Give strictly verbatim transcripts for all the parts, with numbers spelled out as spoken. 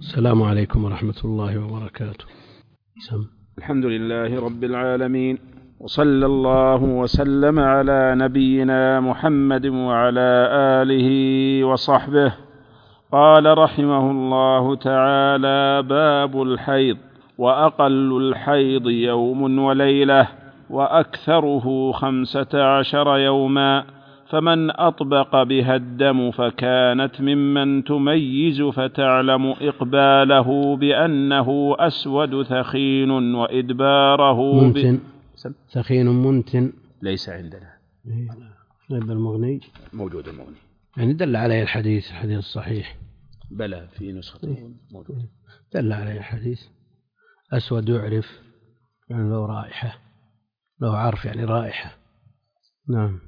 السلام عليكم ورحمة الله وبركاته. سم. الحمد لله رب العالمين، وصلى الله وسلم على نبينا محمد وعلى آله وصحبه. قال رحمه الله تعالى: باب الحيض. وأقل الحيض يوم وليلة، وأكثره خمسة عشر يوما، فمن أطبق بها الدم فكانت ممن تميز فتعلم إقباله بأنه أسود ثخين وإدباره منتن ب... ثخين منتن ليس عندنا. غير المغني موجود المغني، يعني دل عليه الحديث الحديث الصحيح. بلى في نسخة موجود دل عليه الحديث. أسود يعرف يعني له رائحة، له عرف يعني رائحة. نعم.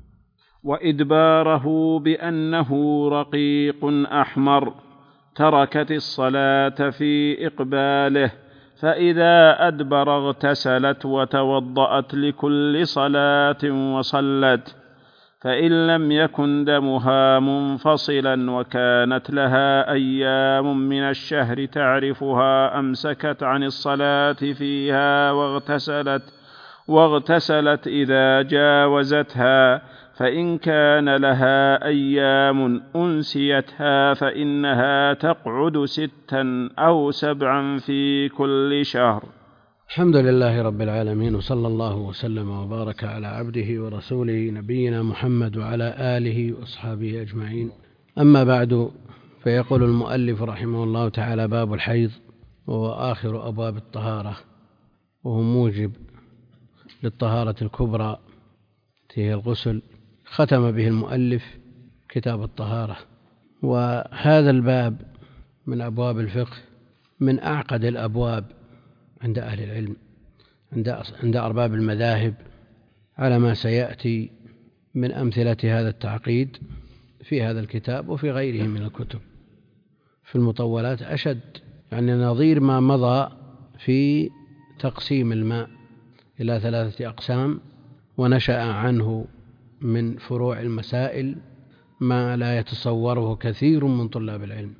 وإدباره بأنه رقيق أحمر، تركت الصلاة في إقباله، فإذا أدبر اغتسلت وتوضأت لكل صلاة وصلت. فإن لم يكن دمها منفصلا وكانت لها أيام من الشهر تعرفها، أمسكت عن الصلاة فيها واغتسلت واغتسلت إذا جاوزتها. فإن كان لها أيام أنسيتها فإنها تقعد ستا أو سبعا في كل شهر. الحمد لله رب العالمين، وصلى الله وسلم وبارك على عبده ورسوله نبينا محمد وعلى آله وأصحابه أجمعين. أما بعد، فيقول المؤلف رحمه الله تعالى: باب الحيض، وهو آخر أبواب الطهارة، وهو موجب للطهارة الكبرى هي الغسل. ختم به المؤلف كتاب الطهارة. وهذا الباب من أبواب الفقه من أعقد الأبواب عند أهل العلم، عند أرباب المذاهب، على ما سيأتي من أمثلة هذا التعقيد في هذا الكتاب وفي غيره من الكتب في المطولات أشد، يعني نظير ما مضى في تقسيم الماء إلى ثلاثة أقسام، ونشأ عنه من فروع المسائل ما لا يتصوره كثير من طلاب العلم،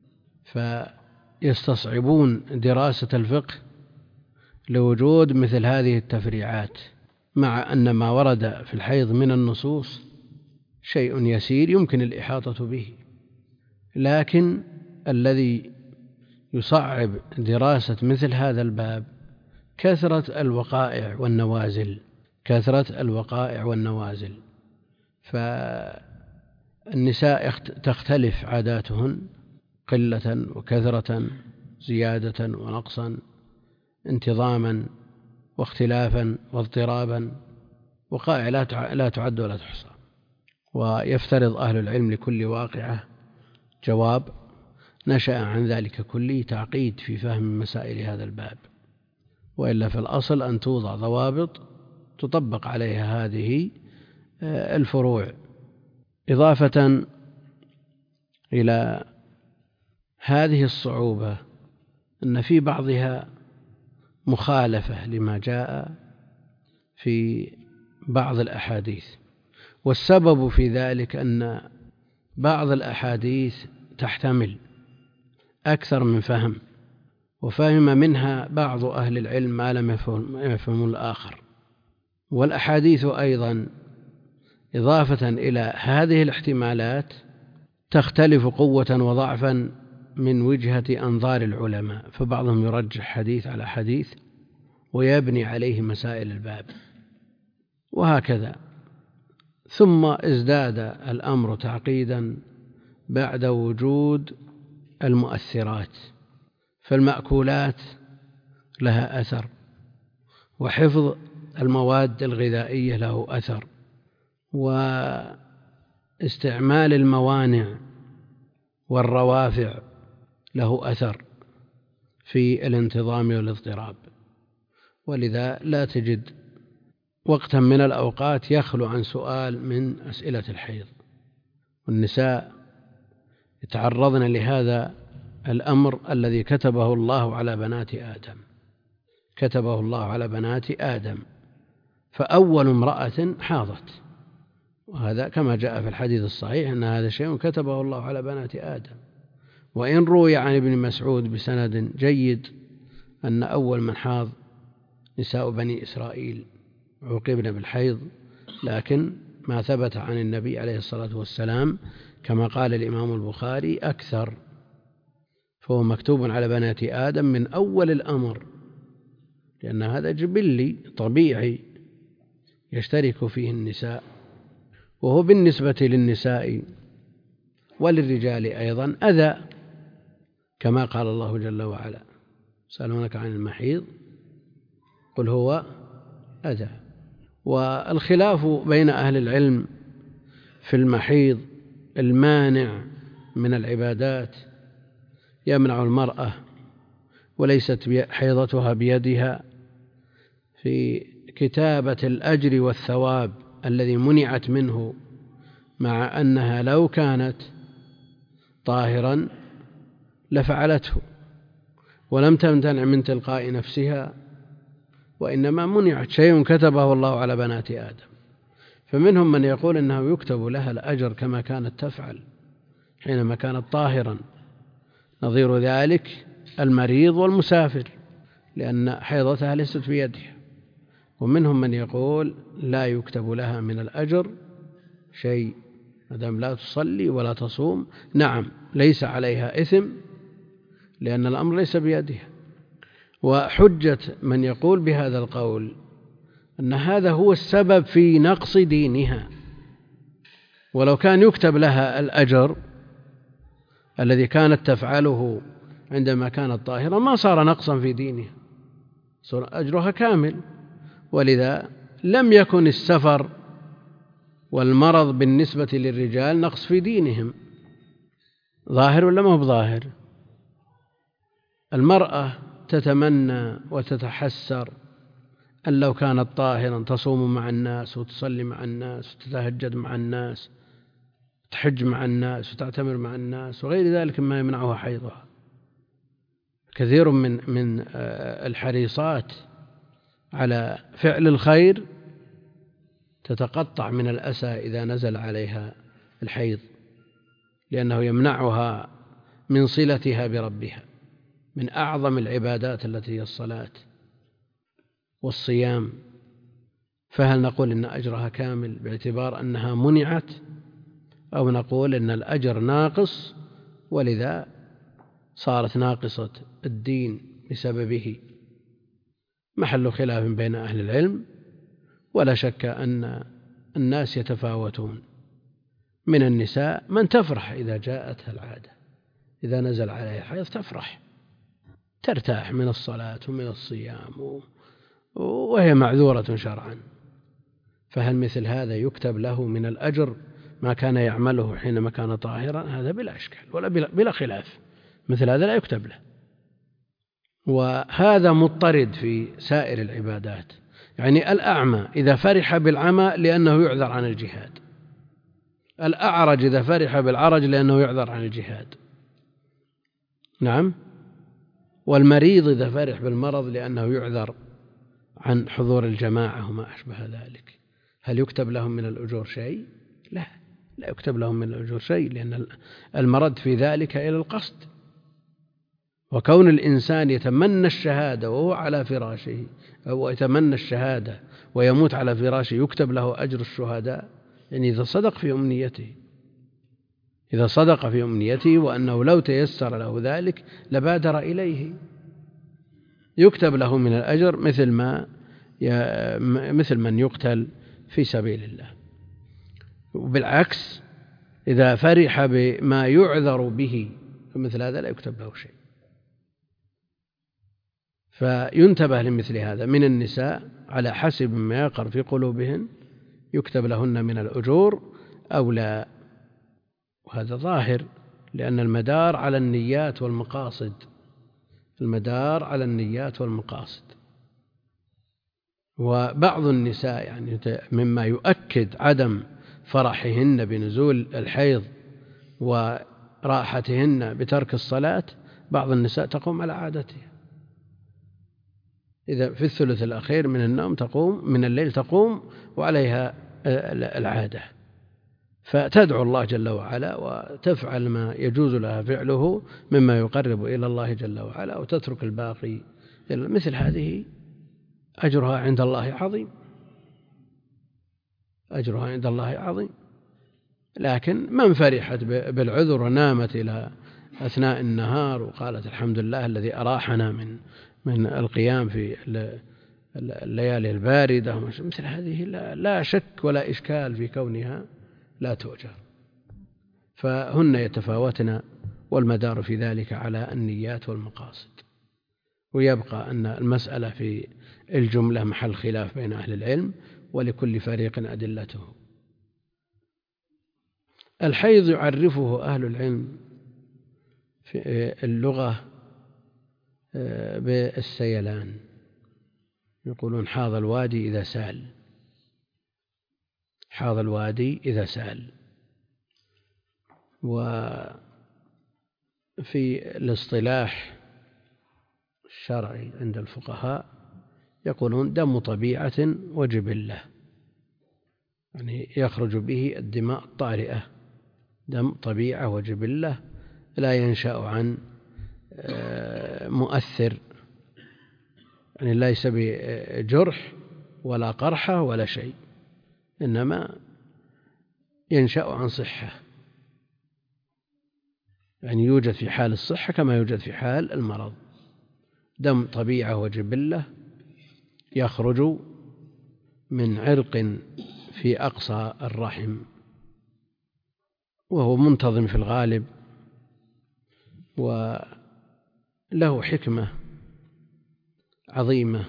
فيستصعبون دراسة الفقه لوجود مثل هذه التفريعات، مع أن ما ورد في الحيض من النصوص شيء يسير يمكن الإحاطة به، لكن الذي يصعب دراسة مثل هذا الباب كثرة الوقائع والنوازل كثرة الوقائع والنوازل فالنساء تختلف عاداتهن قلة وكثرة، زيادة ونقصا، انتظاما واختلافا واضطرابا، وقائع لا تعد ولا تحصى. ويفترض أهل العلم لكل واقعة جواب، نشأ عن ذلك كله تعقيد في فهم مسائل هذا الباب، وإلا في الأصل أن توضع ضوابط تطبق عليها هذه الفروع. إضافة إلى هذه الصعوبة أن في بعضها مخالفة لما جاء في بعض الأحاديث، والسبب في ذلك أن بعض الأحاديث تحتمل أكثر من فهم، وفهم منها بعض أهل العلم ما لم يفهم الآخر. والأحاديث أيضا إضافة إلى هذه الاحتمالات تختلف قوة وضعفا من وجهة أنظار العلماء، فبعضهم يرجح حديث على حديث ويبني عليه مسائل الباب، وهكذا. ثم ازداد الأمر تعقيدا بعد وجود المؤثرات، فالمأكولات لها أثر، وحفظ المواد الغذائية له أثر، واستعمال الموانع والروافع له أثر في الانتظام والاضطراب. ولذا لا تجد وقتا من الأوقات يخلو عن سؤال من أسئلة الحيض، والنساء يتعرضن لهذا الأمر الذي كتبه الله على بنات آدم كتبه الله على بنات آدم فأول امرأة حاضت، وهذا كما جاء في الحديث الصحيح أن هذا شيء كتبه الله على بنات آدم، وإن روي عن ابن مسعود بسند جيد أن أول من حاض نساء بني إسرائيل عوقبن بالحيض، لكن ما ثبت عن النبي عليه الصلاة والسلام كما قال الإمام البخاري أكثر، فهو مكتوب على بنات آدم من أول الأمر، لأن هذا جبلي طبيعي يشترك فيه النساء، وهو بالنسبة للنساء وللرجال أيضا أذى، كما قال الله جل وعلا: يسألونك عن المحيض قل هو أذى. والخلاف بين أهل العلم في المحيض المانع من العبادات يمنع المرأة وليست حيضتها بيدها في كتابة الأجر والثواب الذي منعت منه، مع أنها لو كانت طاهرا لفعلته ولم تمتنع من تلقاء نفسها، وإنما منعت شيء كتبه الله على بنات آدم. فمنهم من يقول إنه يكتب لها الأجر كما كانت تفعل حينما كانت طاهرا، نظير ذلك المريض والمسافر، لأن حيضتها ليست بيدها. ومنهم من يقول لا يكتب لها من الأجر شيء ما دام لا تصلي ولا تصوم، نعم ليس عليها إثم لأن الأمر ليس بيدها. وحجة من يقول بهذا القول أن هذا هو السبب في نقص دينها، ولو كان يكتب لها الأجر الذي كانت تفعله عندما كانت طاهرة ما صار نقصا في دينها، صار أجرها كامل. ولذا لم يكن السفر والمرض بالنسبة للرجال نقص في دينهم. ظاهر ولا ما هو ظاهر؟ المرأة تتمنى وتتحسر أن لو كانت طاهرا تصوم مع الناس وتصلي مع الناس وتتهجد مع الناس تحج مع الناس وتعتمر مع الناس وغير ذلك مما يمنعها حيضها. كثير من من الحريصات على فعل الخير تتقطع من الأسى إذا نزل عليها الحيض، لأنه يمنعها من صلتها بربها. من أعظم العبادات التي هي الصلاة والصيام، فهل نقول إن أجرها كامل باعتبار أنها منعت، أو نقول إن الأجر ناقص ولذا صارت ناقصة الدين بسببه؟ محل خلاف بين أهل العلم، ولا شك أن الناس يتفاوتون. من النساء من تفرح إذا جاءتها العادة، إذا نزل عليها الحيض تفرح ترتاح من الصلاة ومن الصيام وهي معذورة شرعا. فهل مثل هذا يكتب له من الأجر ما كان يعمله حينما كان طاهرا؟ هذا بلا إشكال ولا بلا خلاف، مثل هذا لا يكتب له. وهذا مضطرد في سائر العبادات. يعني الأعمى إذا فرح بالعمى لأنه يعذر عن الجهاد، الأعرج إذا فرح بالعرج لأنه يعذر عن الجهاد، نعم، والمريض إذا فرح بالمرض لأنه يعذر عن حضور الجماعة وما أشبه ذلك. هل يكتب لهم من الأجور شيء؟ لا، لا يكتب لهم من الأجور شيء، لأن المرد في ذلك إلى القصد. وكون الإنسان يتمنى الشهادة وهو على فراشه، أو يتمنى الشهادة ويموت على فراشه يكتب له أجر الشهداء، يعني إذا صدق في أمنيته، إذا صدق في أمنيته وأنه لو تيسر له ذلك لبادر إليه يكتب له من الأجر مثل ما مثل من يقتل في سبيل الله. وبالعكس إذا فرح بما يعذر به فمثل هذا لا يكتب له شيء. فينتبه لمثل هذا من النساء على حسب ما يقر في قلوبهن يكتب لهن من الأجور أو لا، وهذا ظاهر لأن المدار على النيات والمقاصد، المدار على النيات والمقاصد. وبعض النساء يعني مما يؤكد عدم فرحهن بنزول الحيض وراحتهن بترك الصلاة، بعض النساء تقوم على عادتها، إذا في الثلث الأخير من النوم تقوم من الليل تقوم وعليها العادة، فتدعو الله جل وعلا وتفعل ما يجوز لها فعله مما يقرب إلى الله جل وعلا وتترك الباقي. مثل هذه أجرها عند الله عظيم، أجرها عند الله عظيم. لكن من فرحت بالعذر ونامت إلى أثناء النهار وقالت الحمد لله الذي أراحنا من من القيام في الليالي الباردة، مثل هذه لا شك ولا إشكال في كونها لا تؤجر. فهن يتفاوتن والمدار في ذلك على النيات والمقاصد. ويبقى أن المسألة في الجملة محل خلاف بين أهل العلم، ولكل فريق أدلته. الحيض يعرفه أهل العلم في اللغة بالسيلان، يقولون حاض الوادي إذا سال، حاض الوادي إذا سال. وفي الاصطلاح الشرعي عند الفقهاء يقولون دم طبيعة وجبلة، يعني يخرج به الدماء الطارئة، دم طبيعة وجبلة لا ينشأ عن مؤثر، يعني ليس بجرح ولا قرحة ولا شيء، إنما ينشأ عن صحة، يعني يوجد في حال الصحة كما يوجد في حال المرض. دم طبيعة وجبلة يخرج من عرق في أقصى الرحم، وهو منتظم في الغالب، وله حكمة عظيمة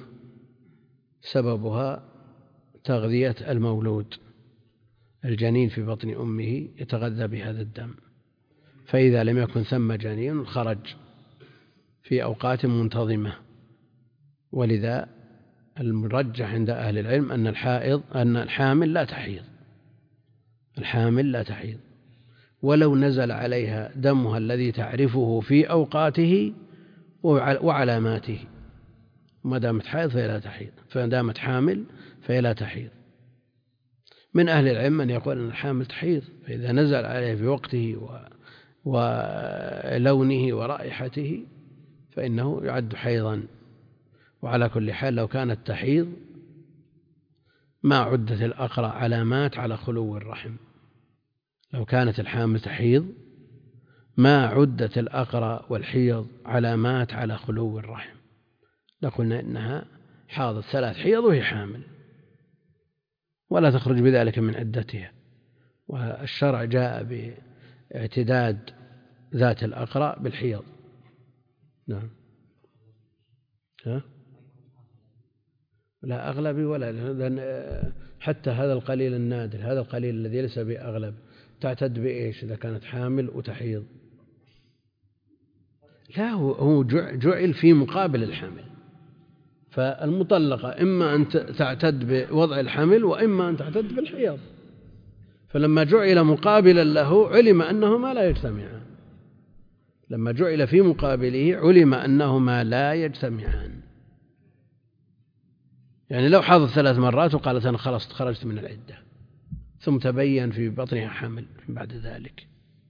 سببها تغذية المولود، الجنين في بطن أمه يتغذى بهذا الدم، فإذا لم يكن ثم جنين خرج في أوقات منتظمة. ولذا المرجح عند أهل العلم أن الحائض أن الحامل لا تحيض، الحامل لا تحيض ولو نزل عليها دمها الذي تعرفه في أوقاته وعلاماته، ما دامت حائض فهي لا تحيض، فما دامت حامل فهي لا تحيض. من أهل العلم من يقول أن الحامل تحيض، فإذا نزل عليه في وقته ولونه ورائحته فإنه يعد حيضا. وعلى كل حال لو كانت تحيض ما عدت الأقرأ علامات على خلو الرحم، لو كانت الحامل تحيض ما عدت الأقرأ والحيض علامات على خلو الرحم، لقلنا إنها حاضت ثلاث حيض وهي حامل، ولا تخرج بذلك من عدتها. والشرع جاء باعتداد ذات الأقرأ بالحيض. نعم. ها؟ لا أغلبي ولا، لأن حتى هذا القليل النادر، هذا القليل الذي ليس بأغلب، تعتد بإيش إذا كانت حامل وتحيض؟ لا، هو جعل في مقابل الحمل، فالمطلقة إما أن تعتد بوضع الحمل وإما أن تعتد بالحيض، فلما جعل مقابلا له علم أنهما لا يجتمعان، لما جعل في مقابله علم أنهما لا يجتمعان. يعني لو حاضت ثلاث مرات وقالت أنا خلصت خرجت من العدة، ثم تبين في بطنها حمل بعد ذلك،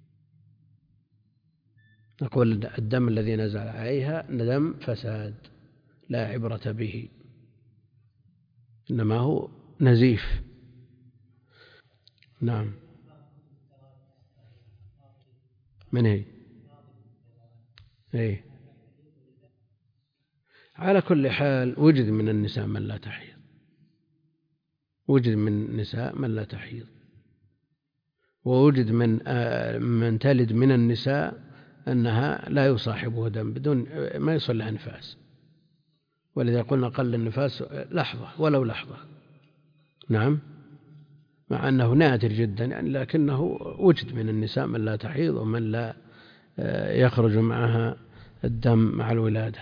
نقول الدم الذي نزل عليها دم فساد لا عبرة به، إنما هو نزيف. نعم. من هي؟ إيه؟ على كل حال وجد من النساء من لا تحيض، وجد من النساء من لا تحيض، ووجد من من تلد من النساء أنها لا يصاحبه دم بدون ما يصل لها نفاس، ولذا قلنا قل النفاس لحظة ولو لحظة. نعم، مع أنه نادر جدا يعني، لكنه وجد من النساء من لا تحيض ومن لا يخرج معها الدم مع الولادة.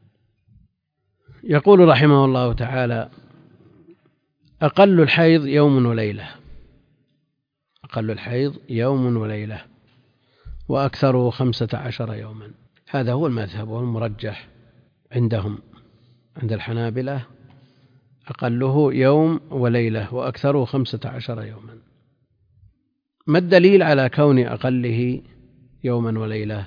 يقول رحمه الله تعالى: أقل الحيض يوم وليلة، أقل الحيض يوم وليلة، وأكثره خمسة عشر يوما. هذا هو المذهب والمرجح عندهم، عند الحنابلة أقله يوم وليلة وأكثره خمسة عشر يوما. ما الدليل على كون أقله يوما وليلة؟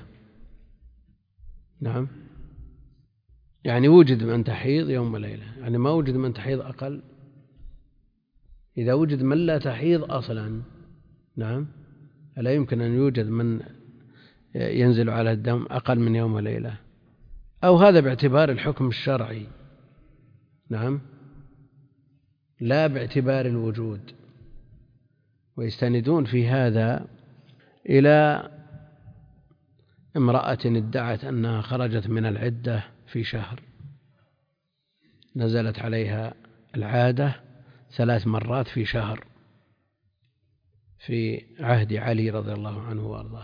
نعم، يعني وجد من تحيض يوم وليلة، يعني ما وجد من تحيض أقل. إذا وجد من لا تحيض أصلا، نعم، ألا يمكن أن يوجد من ينزل على الدم أقل من يوم وليلة؟ أو هذا باعتبار الحكم الشرعي، نعم، لا باعتبار الوجود. ويستندون في هذا إلى امرأة ادعت أنها خرجت من العدة في شهر، نزلت عليها العادة ثلاث مرات في شهر في عهد علي رضي الله عنه وارضاه،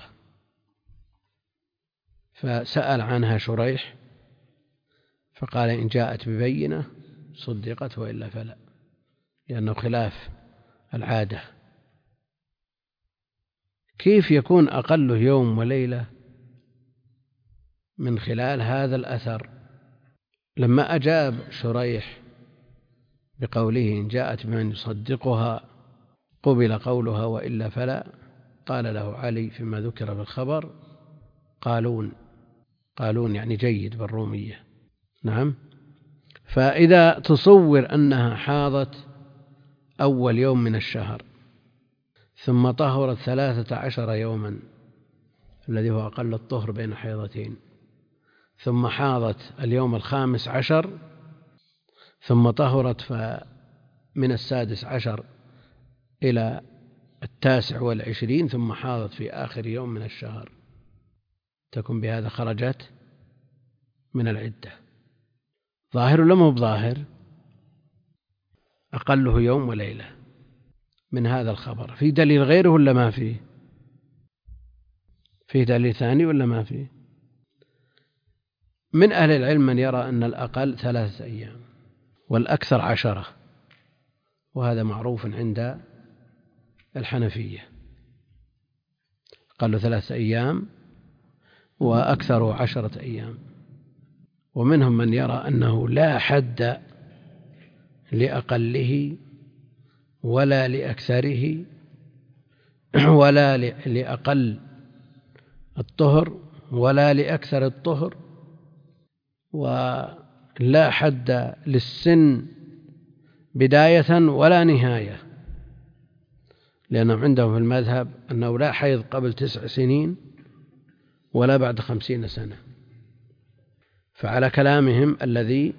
فسأل عنها شريح فقال إن جاءت ببينة صدقت وإلا فلا، لأنه خلاف العادة. كيف يكون أقله يوم وليلة؟ من خلال هذا الأثر، لما أجاب شريح بقوله إن جاءت بمن يصدقها قبل قولها وإلا فلا، قال له علي فيما ذكر بالخبر قالون، قالون يعني جيد بالرومية، نعم. فإذا تصور أنها حاضت أول يوم من الشهر ثم طهرت ثلاثة عشر يوما الذي هو أقل الطهر بين حيضتين، ثم حاضت اليوم الخامس عشر، ثم طهرت فمن السادس عشر إلى التاسع والعشرين، ثم حاضت في آخر يوم من الشهر، تكون بهذا خرجت من العدة. ظاهر ولا مو بظاهر؟ أقله يوم وليلة من هذا الخبر. في دليل غيره ولا ما فيه؟ فيه دليل ثاني ولا ما فيه؟ من أهل العلم من يرى أن الأقل ثلاثة أيام والأكثر عشرة، وهذا معروف عند الحنفية، قالوا ثلاثة أيام وأكثر عشرة أيام. ومنهم من يرى أنه لا حد لأقله ولا لأكثره ولا لأقل الطهر ولا لأكثر الطهر، ولا حد للسن بداية ولا نهاية، لأنهم عندهم في المذهب أنه لا حيض قبل تسع سنين ولا بعد خمسين سنة. فعلى كلامهم الذي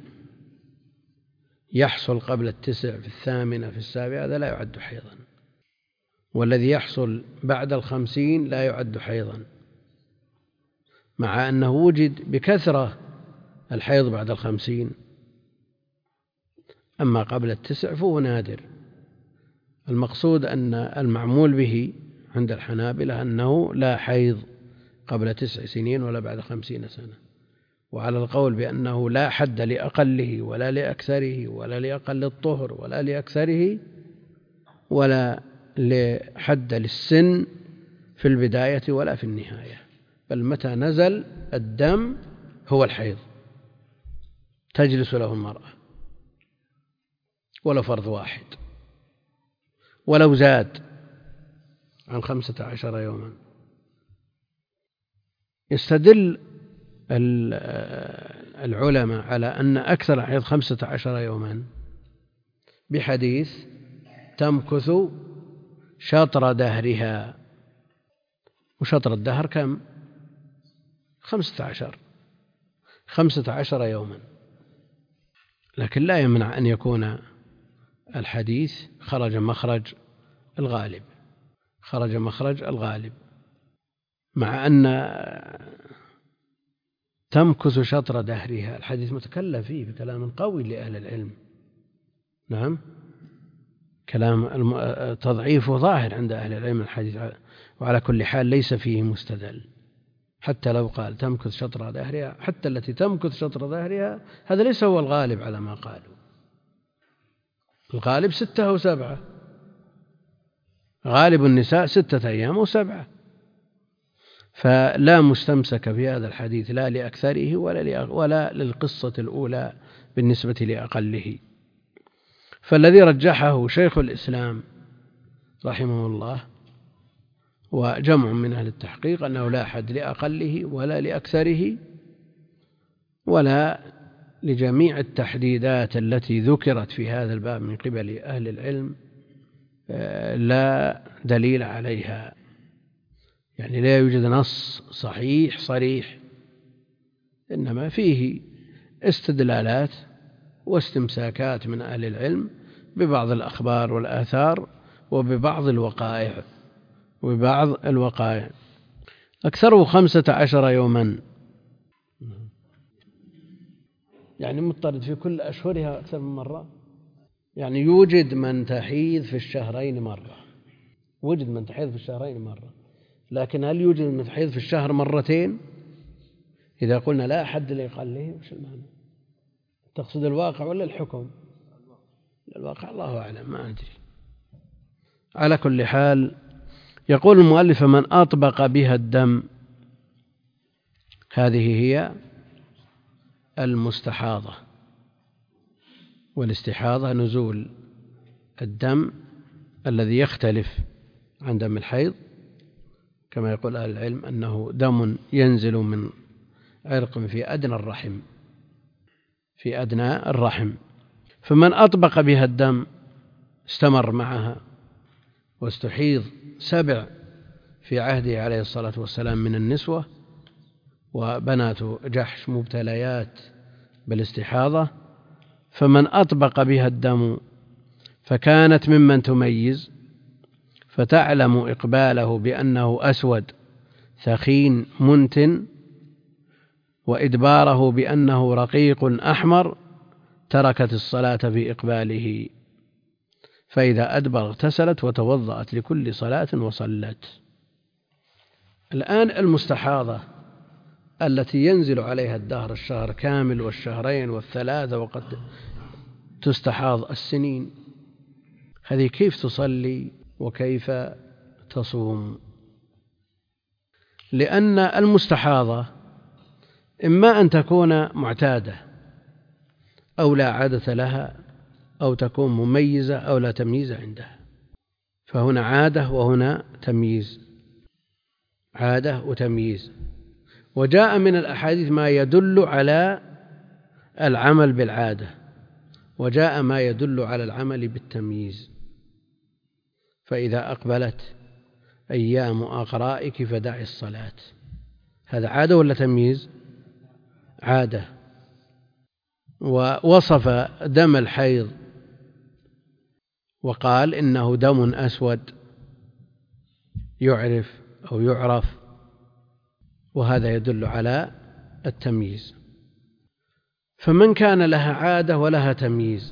يحصل قبل التسع في الثامنة في السابعة هذا لا يعد حيضا، والذي يحصل بعد الخمسين لا يعد حيضا، مع أنه وجد بكثرة الحيض بعد الخمسين. أما قبل التسع فهو نادر. المقصود أن المعمول به عند الحنابلة أنه لا حيض قبل تسع سنين ولا بعد خمسين سنة. وعلى القول بأنه لا حد لأقله ولا لأكثره ولا لأقل الطهر ولا لأكثره ولا لحد للسن في البداية ولا في النهاية، بل متى نزل الدم هو الحيض تجلس له المرأة، ولو فرض واحد ولو زاد عن خمسة عشر يوما. يستدل العلماء على أن أكثر الحيض خمسة عشر يوما بحديث تمكث شطر دهرها، وشطر الدهر كم؟ خمسة عشر خمسة عشر يوما. لكن لا يمنع أن يكون الحديث خرج مخرج الغالب، خرج مخرج الغالب، مع أن تمكث شطر دهرها الحديث متكلم فيه بكلام قوي لأهل العلم، نعم، كلام تضعيفه ظاهر عند أهل العلم الحديث، وعلى كل حال ليس فيه مستدل. حتى لو قال تمكث شطر دهرها، حتى التي تمكث شطر دهرها هذا ليس هو الغالب على ما قالوا، الغالب ستة أو سبعة، غالب النساء ستة أيام أو سبعة. فلا مستمسك في هذا الحديث لا لأكثره ولا ولا للقصة الأولى بالنسبة لأقله. فالذي رجحه شيخ الإسلام رحمه الله وجمع من أهل التحقيق أنه لا حد لأقله ولا لأكثره ولا لجميع التحديدات التي ذكرت في هذا الباب من قبل أهل العلم لا دليل عليها، يعني لا يوجد نص صحيح صريح، إنما فيه استدلالات واستمساكات من أهل العلم ببعض الأخبار والآثار وببعض الوقائع وبعض الوقائع أكثره خمسة عشر يوما، يعني مضطرد في كل أشهرها أكثر من مرة. يعني يوجد من تحيض في الشهرين مرة، وجد من تحيض في الشهرين مرة، لكن هل يوجد من تحيض في الشهر مرتين؟ إذا قلنا لا حد لأقله وش المعنى؟ تقصد الواقع ولا الحكم؟ الواقع الله أعلم، ما أدري. على كل حال يقول المؤلف: من أطبق بها الدم، هذه هي المستحاضة، والاستحاضة نزول الدم الذي يختلف عن دم الحيض، كما يقول أهل العلم أنه دم ينزل من عرق في أدنى الرحم في أدنى الرحم فمن أطبق بها الدم استمر معها واستحيض سبع في عهده عليه الصلاة والسلام من النسوة وبنات جحش مبتليات بالاستحاضة، فمن أطبق بها الدم فكانت ممن تميز، فتعلم إقباله بأنه أسود ثخين منتن، وإدباره بأنه رقيق أحمر، تركت الصلاة في إقباله، فإذا أدبر اغتسلت وتوضأت لكل صلاة وصلت. الآن المستحاضة التي ينزل عليها الدهر الشهر كامل والشهرين والثلاثة وقد تستحاض السنين، هذه كيف تصلي وكيف تصوم؟ لأن المستحاضة إما أن تكون معتادة أو لا عادة لها، أو تكون مميزة أو لا تمييز عندها، فهنا عادة وهنا تمييز، عادة وتمييز. وجاء من الأحاديث ما يدل على العمل بالعادة، وجاء ما يدل على العمل بالتمييز. فإذا أقبلت أيام أقرائك فدعي الصلاة، هذا عادة ولا تمييز؟ عادة. ووصف دم الحيض وقال إنه دم أسود يعرف أو يعرف، وهذا يدل على التمييز. فمن كان لها عادة ولها تمييز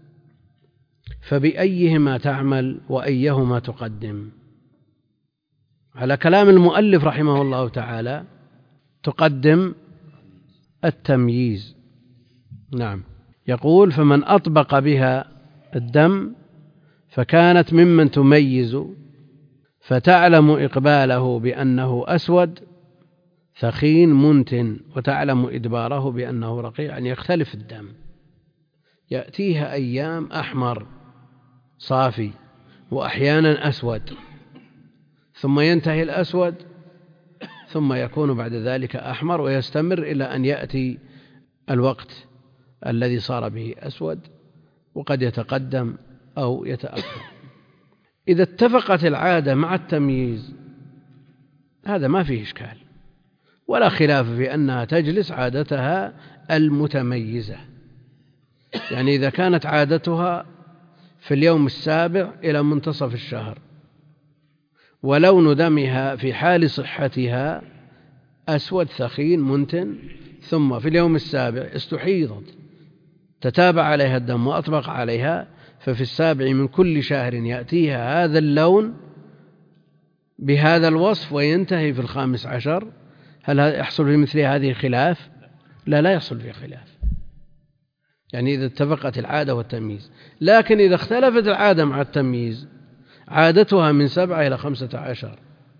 فبأيهما تعمل وأيهما تقدم؟ على كلام المؤلف رحمه الله تعالى تقدم التمييز. نعم، يقول: فمن أطبق بها الدم فكانت ممن تميز، فتعلم إقباله بأنه أسود ثخين منتن، وتعلم إدباره بأنه رقيق، يعني يختلف الدم، يأتيها أيام أحمر صافي وأحيانا أسود، ثم ينتهي الأسود ثم يكون بعد ذلك أحمر، ويستمر إلى أن يأتي الوقت الذي صار به أسود، وقد يتقدم أو يتأخر. إذا اتفقت العادة مع التمييز هذا ما فيه إشكال، ولا خلاف في أنها تجلس عادتها المتميزة. يعني إذا كانت عادتها في اليوم السابع إلى منتصف الشهر ولون دمها في حال صحتها أسود ثخين منتن، ثم في اليوم السابع استحيضت تتابع عليها الدم وأطبق عليها، ففي السابع من كل شهر يأتيها هذا اللون بهذا الوصف وينتهي في الخامس عشر، هل يحصل في مثل هذه خلاف؟ لا، لا يحصل فيه خلاف، يعني إذا اتفقت العادة والتمييز. لكن إذا اختلفت العادة مع التمييز، عادتها من سبعة إلى خمسة عشر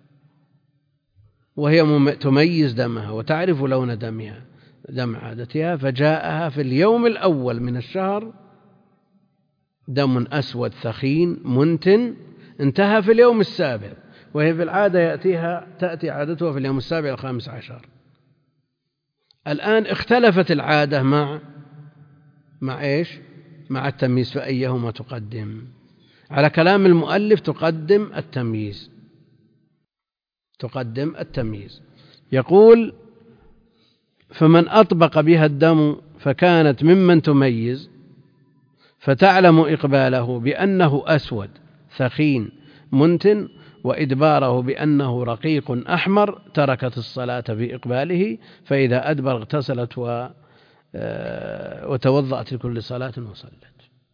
وهي تميز دمها وتعرف لون دمها دم عادتها، فجاءها في اليوم الأول من الشهر دم أسود ثخين منتن، انتهى في اليوم السابع وهي في العادة يأتيها تأتي عادتها في اليوم السابع الخامس عشر. الآن اختلفت العادة مع مع إيش؟ مع التمييز، فأيهما تقدم؟ على كلام المؤلف تقدم التمييز، تقدم التمييز. يقول: فمن أطبق بها الدم فكانت ممن تميز، فتعلم إقباله بأنه أسود ثخين منتن، وإدباره بأنه رقيق أحمر، تركت الصلاة في إقباله، فإذا أدبر اغتسلت و وتوضأت لكل صلاة وصلت.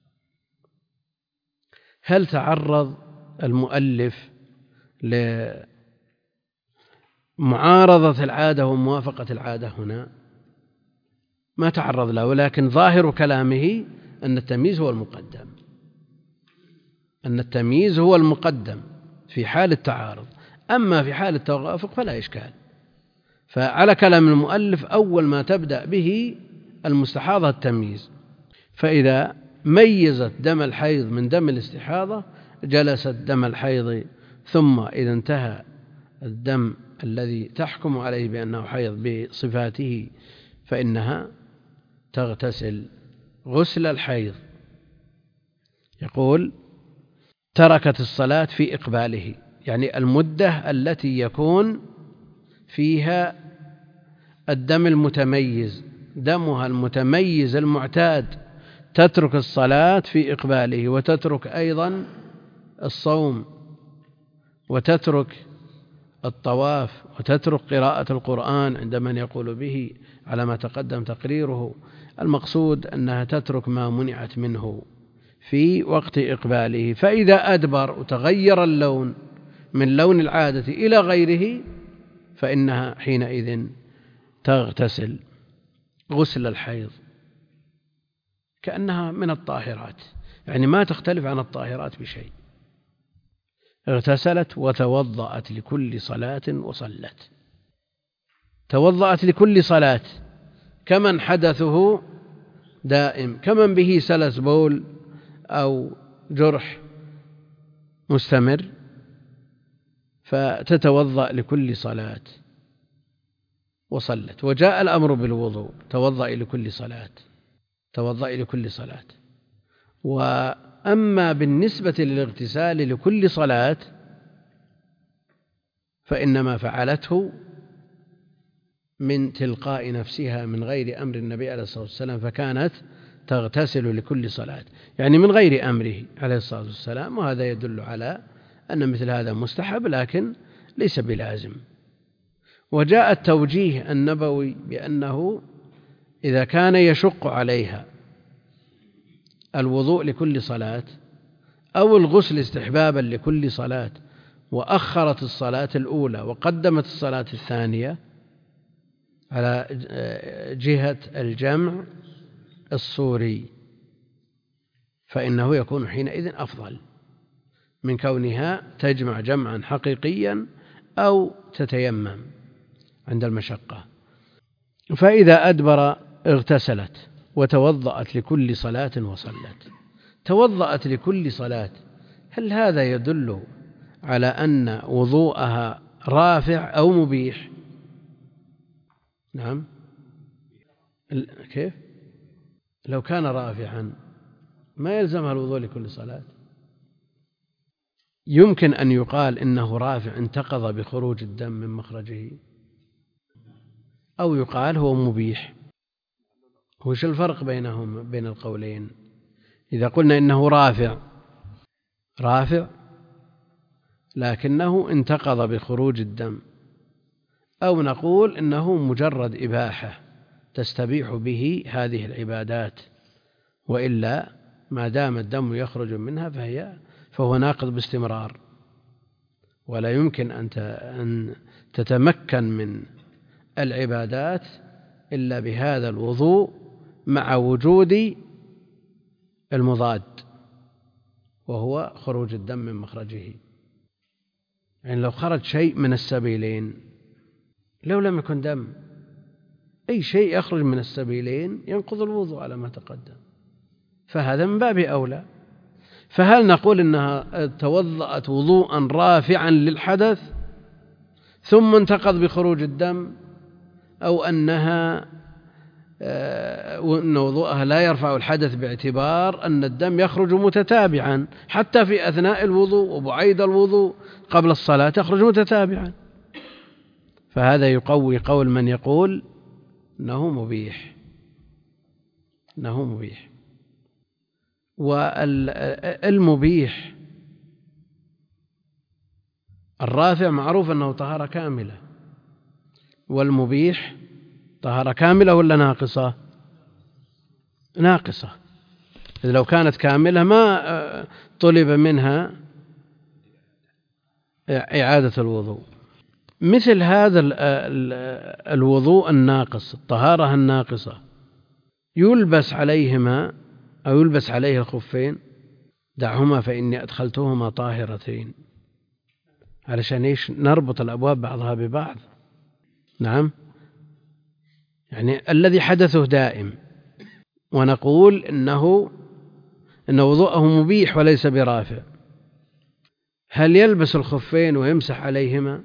هل تعرض المؤلف لمعارضة العادة وموافقة العادة هنا؟ ما تعرض له، ولكن ظاهر كلامه أن التمييز هو المقدم، أن التمييز هو المقدم في حال التعارض، أما في حال التوافق فلا إشكال. فعلى كلام المؤلف أول ما تبدأ به المستحاضة التمييز، فإذا ميزت دم الحيض من دم الاستحاضة جلست دم الحيض، ثم إذا انتهى الدم الذي تحكم عليه بأنه حيض بصفاته فإنها تغتسل غسل الحيض. يقول: تركت الصلاة في إقباله، يعني المدة التي يكون فيها الدم المتميز، دمها المتميز المعتاد، تترك الصلاة في إقباله، وتترك أيضا الصوم، وتترك الطواف، وتترك قراءة القرآن عند من يقول به على ما تقدم تقريره. المقصود أنها تترك ما منعت منه في وقت إقباله، فإذا أدبر وتغير اللون من لون العادة إلى غيره فإنها حينئذ تغتسل غسل الحيض كأنها من الطاهرات، يعني ما تختلف عن الطاهرات بشيء. اغتسلت وتوضأت لكل صلاة وصلت. توضأت لكل صلاة كمن حدثه دائم، كمن به سلس بول أو جرح مستمر، فتتوضأ لكل صلاة وصلت. وجاء الأمر بالوضوء: توضأ لكل صلاة، توضأ لكل صلاة. وأما بالنسبة للاغتسال لكل صلاة فإنما فعلته من تلقاء نفسها من غير أمر النبي عليه الصلاة والسلام، فكانت تغتسل لكل صلاة، يعني من غير أمره عليه الصلاة والسلام. وهذا يدل على أن مثل هذا مستحب لكن ليس بلازم. وجاء التوجيه النبوي بأنه إذا كان يشق عليها الوضوء لكل صلاة أو الغسل استحبابا لكل صلاة، وأخرت الصلاة الأولى وقدمت الصلاة الثانية على جهة الجمع الصوري، فإنه يكون حينئذ أفضل من كونها تجمع جمعا حقيقيا أو تتيمم عند المشقة. فإذا أدبر اغتسلت وتوضأت لكل صلاة وصلت. توضأت لكل صلاة، هل هذا يدل على أن وضوءها رافع أو مبيح؟ نعم. كيف؟ لو كان رافعا ما يلزمها الوضوء لكل صلاة. يمكن أن يقال إنه رافع انتقض بخروج الدم من مخرجه، أو يقال هو مبيح. وش الفرق بينهم بين القولين؟ إذا قلنا إنه رافع رافع لكنه انتقض بخروج الدم، أو نقول إنه مجرد إباحة تستبيح به هذه العبادات، وإلا ما دام الدم يخرج منها فهي فهو ناقض باستمرار، ولا يمكن أن تتمكن من العبادات إلا بهذا الوضوء مع وجود المضاد وهو خروج الدم من مخرجه. يعني لو خرج شيء من السبيلين، لو لم يكن دم، أي شيء يخرج من السبيلين ينقض الوضوء على ما تقدم، فهذا من باب أولى. فهل نقول إنها توضأت وضوءا رافعا للحدث ثم انتقض بخروج الدم، أو أنها وأن وضوءها لا يرفع الحدث باعتبار أن الدم يخرج متتابعا حتى في أثناء الوضوء وبعيد الوضوء قبل الصلاة يخرج متتابعا؟ فهذا يقوي قول من يقول إنه مبيح إنه مبيح. والمبيح الرافع معروف أنه طهارة كاملة، والمبيح طهارة كاملة ولا ناقصة؟ ناقصة. إذا لو كانت كاملة ما طلب منها إعادة الوضوء. مثل هذا الوضوء الناقص، الطهارة الناقصة، يلبس عليهما أو يلبس عليه الخفين، دعهما فإني أدخلتهما طاهرتين، علشان إيش؟ نربط الأبواب بعضها ببعض. نعم، يعني الذي حدثه دائم، ونقول إنه إن وضوءه مبيح وليس برافع، هل يلبس الخفين ويمسح عليهما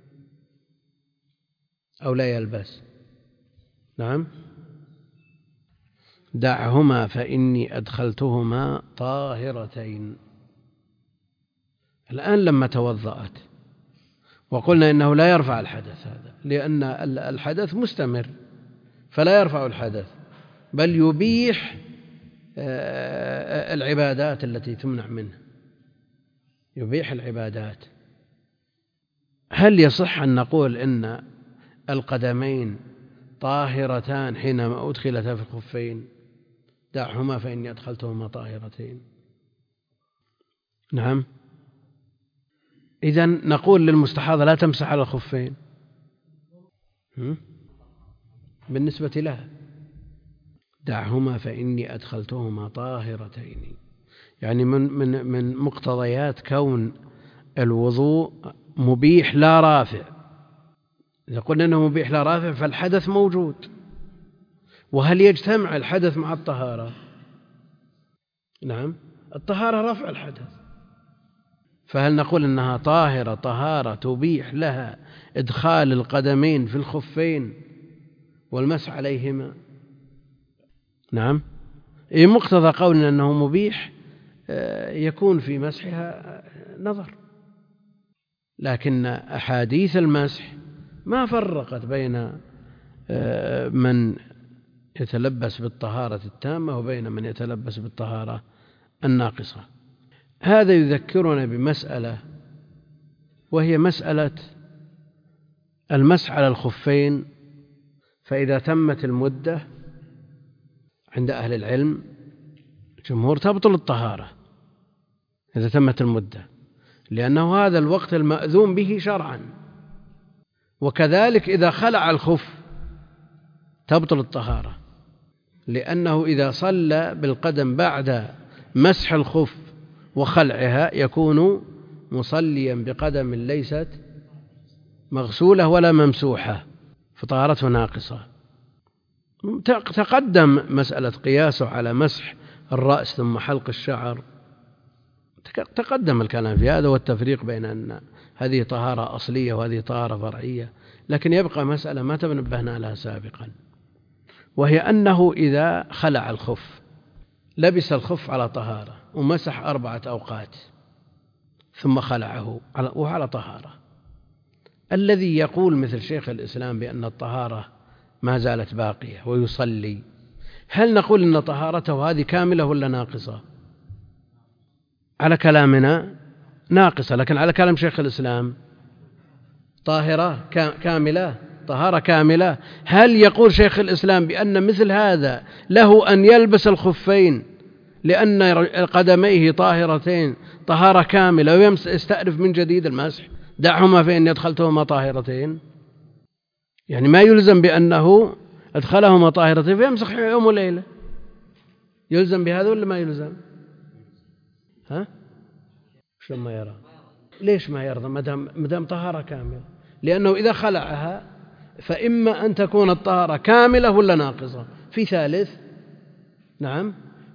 أو لا يلبس؟ نعم، دعهما فإني أدخلتهما طاهرتين. الآن لما توضأت وقلنا إنه لا يرفع الحدث هذا لأن الحدث مستمر فلا يرفع الحدث، بل يبيح العبادات التي تمنع منه، يبيح العبادات. هل يصح أن نقول إن القدمين طاهرتان حينما أدخلتا في الخفين؟ دعهما فإني أدخلتهما طاهرتين. نعم، إذن نقول للمستحاضة لا تمسح على الخفين بالنسبة لها، دعهما فإني أدخلتهما طاهرتين. يعني من من من مقتضيات كون الوضوء مبيح لا رافع، إذا قلنا أنه مبيح لا رافع فالحدث موجود. وهل يجتمع الحدث مع الطهارة؟ نعم، الطهارة رفع الحدث، فهل نقول أنها طاهرة طهارة تبيح لها إدخال القدمين في الخفين والمسح عليهما؟ نعم، إيه مقتضى قولنا أنه مبيح يكون في مسحها نظر، لكن أحاديث المسح ما فرقت بين من يتلبس بالطهارة التامة وبين من يتلبس بالطهارة الناقصة. هذا يذكرنا بمسألة، وهي مسألة المسح على الخفين. فإذا تمت المدة عند أهل العلم جمهور تبطل الطهارة إذا تمت المدة، لأنه هذا الوقت المأذون به شرعا. وكذلك إذا خلع الخف تبطل الطهارة، لأنه إذا صلى بالقدم بعد مسح الخف وخلعها يكون مصليا بقدم ليست مغسولة ولا ممسوحة، فطهارته ناقصة. تقدم مسألة قياسه على مسح الرأس ثم حلق الشعر، تقدم الكلام في هذا والتفريق بين أن هذه طهارة أصلية وهذه طهارة فرعية. لكن يبقى مسألة ما تنبهنا لها سابقا، وهي أنه إذا خلع الخف لبس الخف على طهارة ومسح أربعة أوقات ثم خلعه وعلى طهارة، الذي يقول مثل شيخ الإسلام بأن الطهارة ما زالت باقية ويصلي، هل نقول أن طهارته هذه كاملة ولا ناقصة؟ على كلامنا ناقصة، لكن على كلام شيخ الإسلام طاهرة كاملة، طهارة كاملة. هل يقول شيخ الإسلام بأن مثل هذا له أن يلبس الخفين لأن قدميه طاهرتين طهارة كاملة ويستأنف من جديد المسح؟ دعهما فإني أدخلتهما طاهرتين، يعني ما يلزم بأنه أدخلهما طاهرتين فيمسح يوم وليلة، يلزم بهذا ولا ما يلزم؟ ها؟ شو ما يرى؟ ليش ما يرضى مدام مدام طهارة كاملة؟ لأنه إذا خلعها فإما أن تكون الطهارة كاملة ولا ناقصة. في ثالث؟ نعم،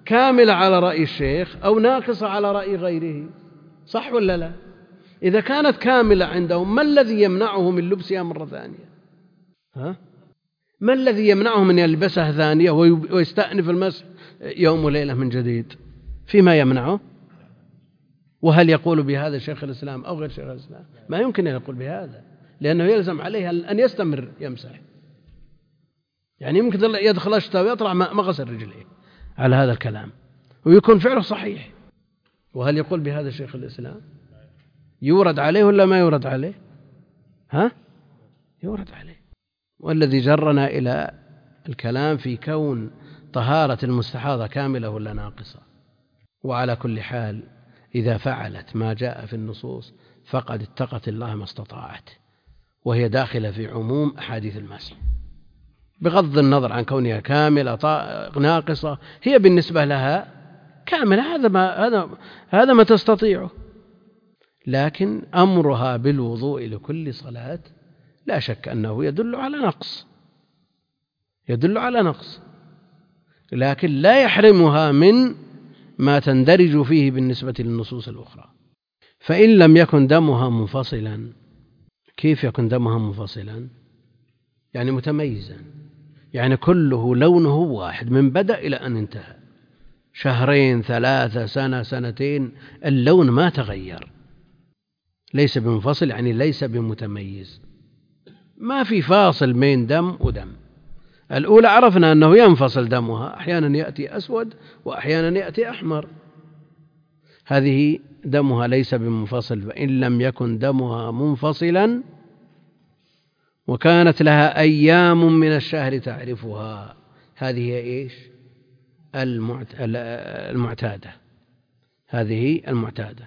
كاملة على رأي الشيخ أو ناقصة على رأي غيره، صح ولا لا؟ إذا كانت كاملة عندهم ما الذي يمنعه من لبسها مرة ثانية؟ ها؟ ما الذي يمنعه من يلبسها ثانية ويستأنف المسح يوم وليلة من جديد؟ فيما يمنعه؟ وهل يقول بهذا شيخ الإسلام أو غير شيخ الإسلام؟ ما يمكن أن يقول بهذا، لأنه يلزم عليه أن يستمر يمسح. يعني يمكن يدخل الشتاء ويطلع ما غسل رجليه على هذا الكلام ويكون فعله صحيح. وهل يقول بهذا شيخ الإسلام؟ يورد عليه ولا ما يورد عليه؟ ها؟ يورد عليه. والذي جرنا إلى الكلام في كون طهارة المستحاضة كاملة ولا ناقصة. وعلى كل حال إذا فعلت ما جاء في النصوص فقد اتقت الله ما استطاعت، وهي داخلة في عموم أحاديث المسح بغض النظر عن كونها كاملة ناقصة، هي بالنسبة لها كاملة، هذا ما هذا هذا ما تستطيعه. لكن أمرها بالوضوء لكل صلاة لا شك أنه يدل على نقص، يدل على نقص، لكن لا يحرمها من ما تندرج فيه بالنسبة للنصوص الأخرى. فإن لم يكن دمها منفصلا، كيف يكون دمها منفصلا؟ يعني متميزا، يعني كله لونه واحد من بدأ إلى أن انتهى، شهرين ثلاثة سنة سنتين اللون ما تغير، ليس بمنفصل يعني ليس بمتميز، ما في فاصل بين دم ودم. الأولى عرفنا أنه ينفصل دمها، أحيانا يأتي أسود وأحيانا يأتي أحمر، هذه دمها ليس بمنفصل. فإن لم يكن دمها منفصلا وكانت لها أيام من الشهر تعرفها، هذه هي إيش؟ المعتادة، هذه المعتادة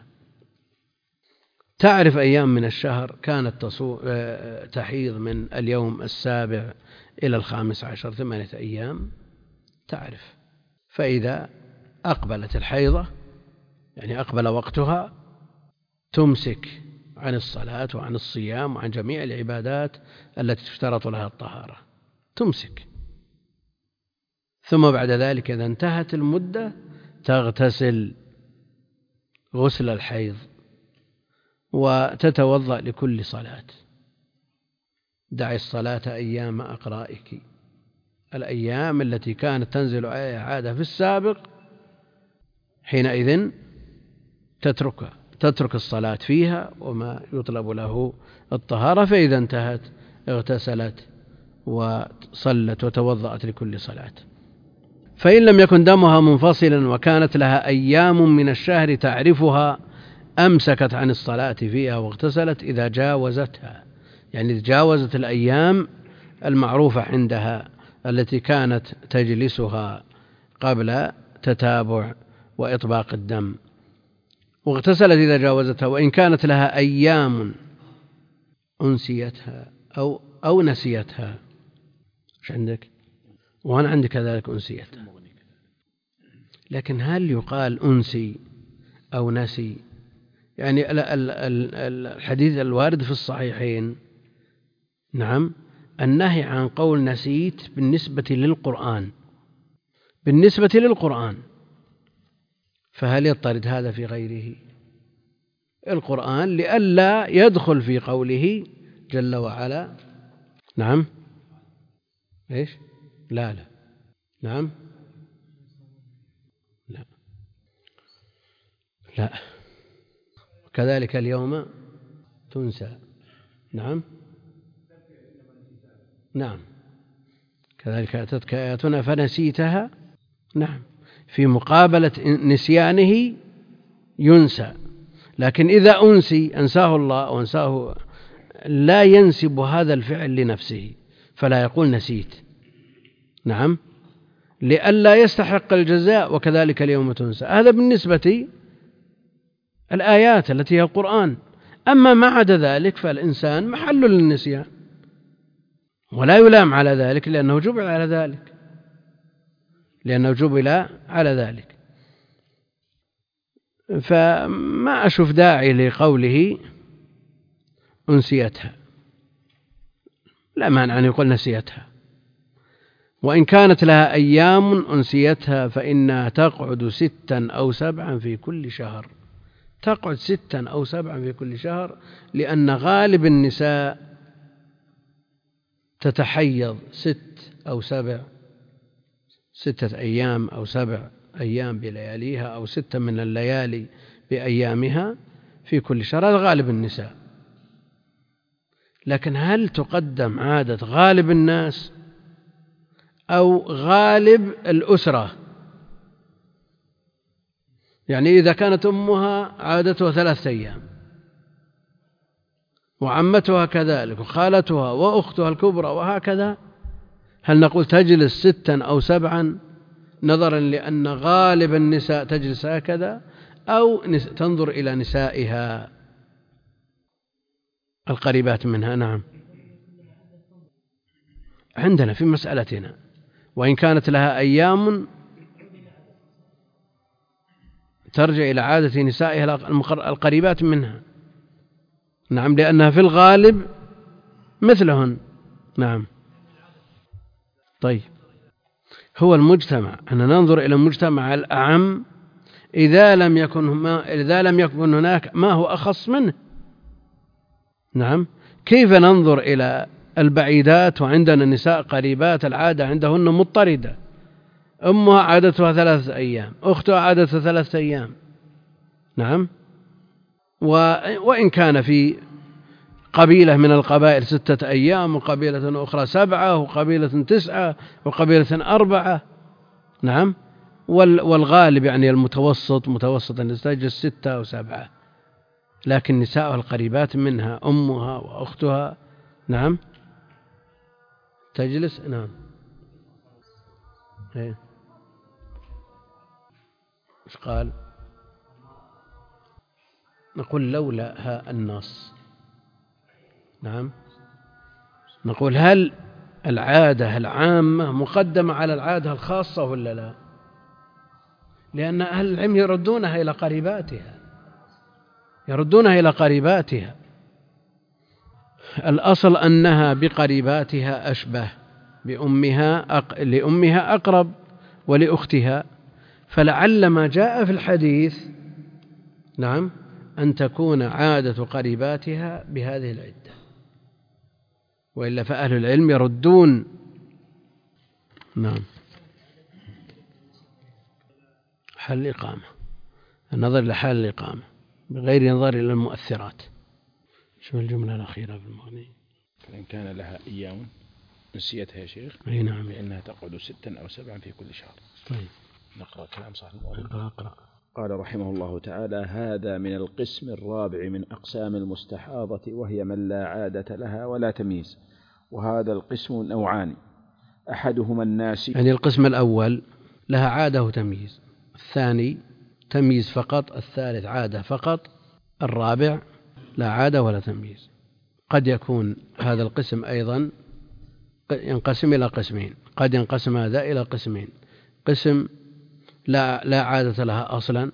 تعرف أيام من الشهر، كانت تحيض من اليوم السابع إلى الخامس عشر ثمانية أيام تعرف. فإذا أقبلت الحيضة يعني أقبل وقتها تمسك عن الصلاة وعن الصيام وعن جميع العبادات التي تشترط لها الطهارة، تمسك. ثم بعد ذلك إذا انتهت المدة تغتسل غسل الحيض وتتوضأ لكل صلاة. دعي الصلاة أيام أقرائك، الأيام التي كانت تنزل عليها عادة في السابق حينئذ تتركها، تترك الصلاة فيها وما يطلب له الطهارة. فإذا انتهت اغتسلت وصلت وتوضأت لكل صلاة. فإن لم يكن دمها منفصلا وكانت لها أيام من الشهر تعرفها أمسكت عن الصلاة فيها واغتسلت إذا جاوزتها، يعني جاوزت الأيام المعروفة عندها التي كانت تجلسها قبل تتابع وإطباق الدم، واغتسلت إذا جاوزتها. وإن كانت لها أيام أنسيتها أو أو نسيتها، إيش عندك؟ وأنا عندي كذلك أنسيتها، لكن هل يقال أنسي أو نسي؟ يعني الحديث الوارد في الصحيحين نعم النهي عن قول نسيت بالنسبة للقرآن، بالنسبة للقرآن، فهل يضطرد هذا في غيره؟ القرآن لئلا يدخل في قوله جل وعلا نعم إيش؟ لا لا نعم لا لا كذلك اليوم تنسى نعم نعم كذلك أتتك آياتنا فنسيتها نعم، في مقابلة نسيانه ينسى. لكن إذا أنسي أنساه الله أو أنساه لا ينسب هذا الفعل لنفسه فلا يقول نسيت نعم لئلا يستحق الجزاء. وكذلك اليوم تنسى، هذا بالنسبة الآيات التي هي القرآن. أما ما عدا ذلك فالإنسان محل للنسيان ولا يلام على ذلك لأنه جبل على ذلك لأنه جبل على ذلك. فما أشوف داعي لقوله أنسيتها، لا مانع أن يقول نسيتها. وإن كانت لها أيام أنسيتها فإنها تقعد ستا أو سبعا في كل شهر، تقعد ستا أو سبعا في كل شهر، لأن غالب النساء تتحيض ست أو سبع ستة أيام أو سبع أيام بلياليها أو ستة من الليالي بأيامها في كل شهر، هذا غالب النساء. لكن هل تقدم عادة غالب الناس أو غالب الأسرة؟ يعني إذا كانت أمها عادتها ثلاثة أيام وعمتها كذلك وخالتها وأختها الكبرى وهكذا، هل نقول تجلس ستا أو سبعا نظرا لأن غالب النساء تجلس هكذا، أو تنظر إلى نسائها القريبات منها؟ نعم، عندنا في مسألتنا وإن كانت لها أيام ترجع إلى عادة نسائها القريبات منها. نعم، لأنها في الغالب مثلهن. نعم. طيب، هو المجتمع أن ننظر إلى المجتمع الأعم إذا لم يكن ما إذا لم يكن هناك ما هو أخص منه. نعم، كيف ننظر إلى البعيدات وعندنا نساء قريبات العادة عندهن مضطردة، أمها عادتها ثلاثة أيام، أختها عادتها ثلاثة أيام. نعم، وإن كان في قبيلة من القبائل ستة أيام وقبيلة أخرى سبعة وقبيلة تسعة وقبيلة أربعة. نعم، والغالب يعني المتوسط متوسط أن تجلس ستة أو سبعة، لكن نساء القريبات منها أمها وأختها نعم تجلس. نعم. ايه ايش قال؟ نقول لولا ها النص. نعم، نقول هل العادة العامة مقدمة على العادة الخاصة ولا لا؟ لأن أهل العلم يردونها إلى قريباتها يردونها إلى قريباتها الأصل أنها بقريباتها أشبه بأمها أق... لأمها أقرب ولأختها، فلعل ما جاء في الحديث نعم أن تكون عادة قريباتها بهذه العدة، وإلا فأهل العلم يردون. نعم. حل الإقامة، النظر إلى حال الإقامة بغير نظر إلى المؤثرات. شو الجملة الأخيرة في المغني؟ فإن كان لها أيام نسيتها يا شيخ أي نعم فإنها تقعد ستا أو سبعا في كل شهر. طيب نقرأ كلام صاحب المؤلف. اقرأ اقرأ. قال رحمه الله تعالى: هذا من القسم الرابع من أقسام المستحاضة، وهي من لا عادة لها ولا تمييز. وهذا القسم نوعان، أحدهما الناسي، يعني القسم الأول لها عادة وتمييز، الثاني تمييز فقط، الثالث عادة فقط، الرابع لا عادة ولا تمييز. قد يكون هذا القسم أيضا ينقسم إلى قسمين، قد ينقسم هذا إلى قسمين: قسم لا, لا عادة لها أصلا،